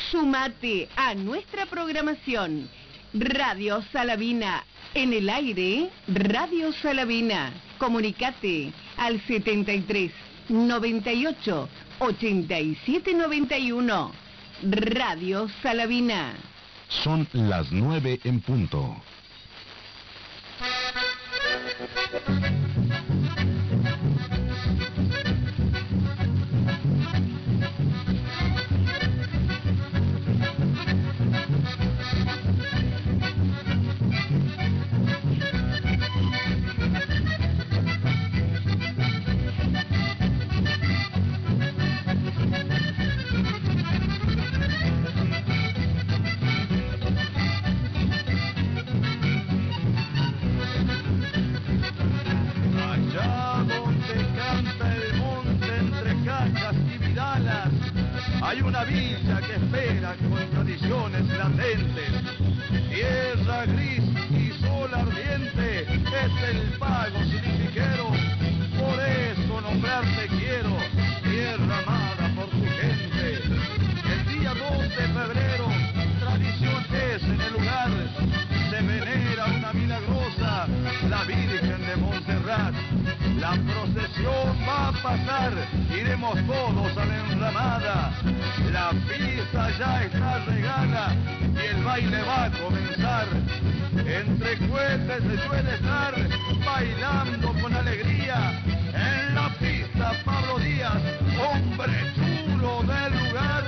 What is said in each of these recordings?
Sumate a nuestra programación. Radio Salavina. En el aire, Radio Salavina. Comunicate al 73 98 87 91. Radio Salavina. Son las 9 en punto. Hay una villa que espera con tradiciones latentes. Tierra gris y sol ardiente es el pago signifiquero. Por eso nombrarte quiero, tierra amada por tu gente. El día 2 de febrero, tradición es en el lugar. Se venera una milagrosa, la Virgen de Montserrat. La procesión va a pasar, iremos todos a la enramada. La pista ya está regada y el baile va a comenzar. Entre cohetes se suele estar bailando con alegría. En la pista Pablo Díaz, hombre chulo del lugar.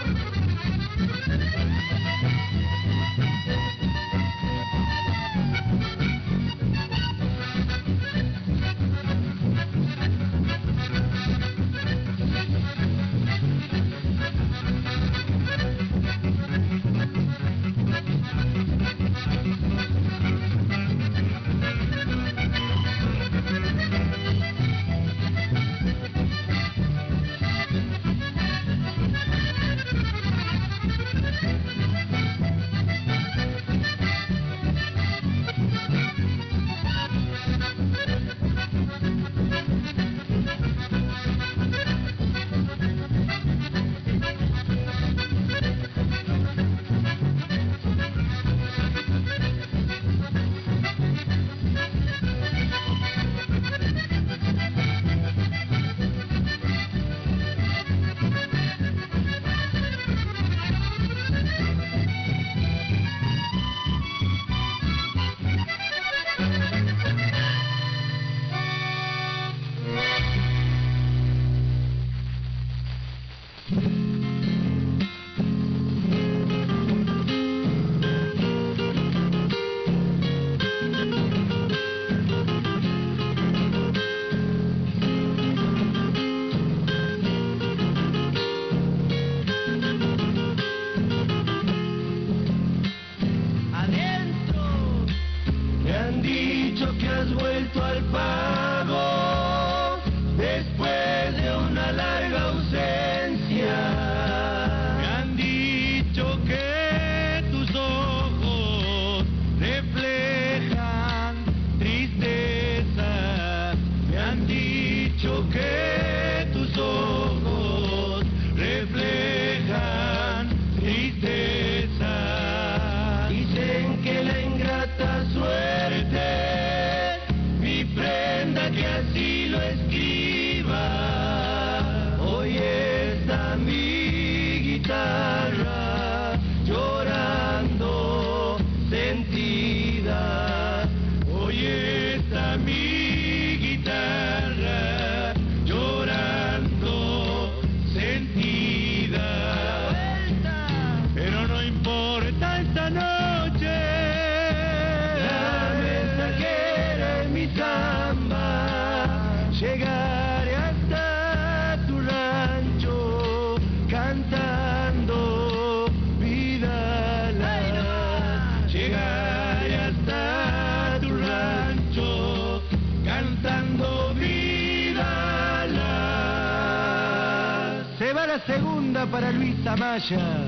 Segunda para Luis Amaya.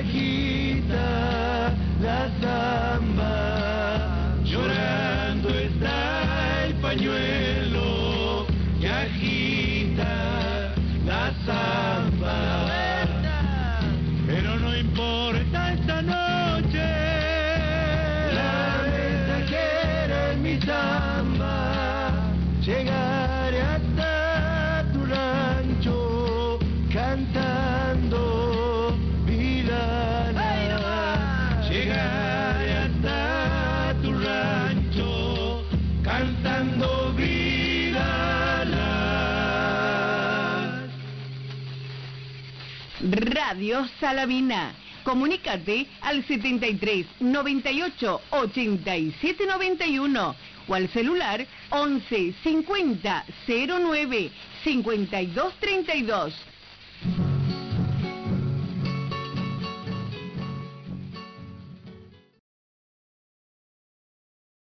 agita la samba, llorando está el pañuelo que agita la samba. Pero no importa esta noche, la mensajera en mi samba, llegaré hasta tu rancho cantando vilana. Llegaré hasta tu rancho cantando vilana. Radio Salavina. Comunícate al 73 98 87 91 o al celular 11 50 09 52 32.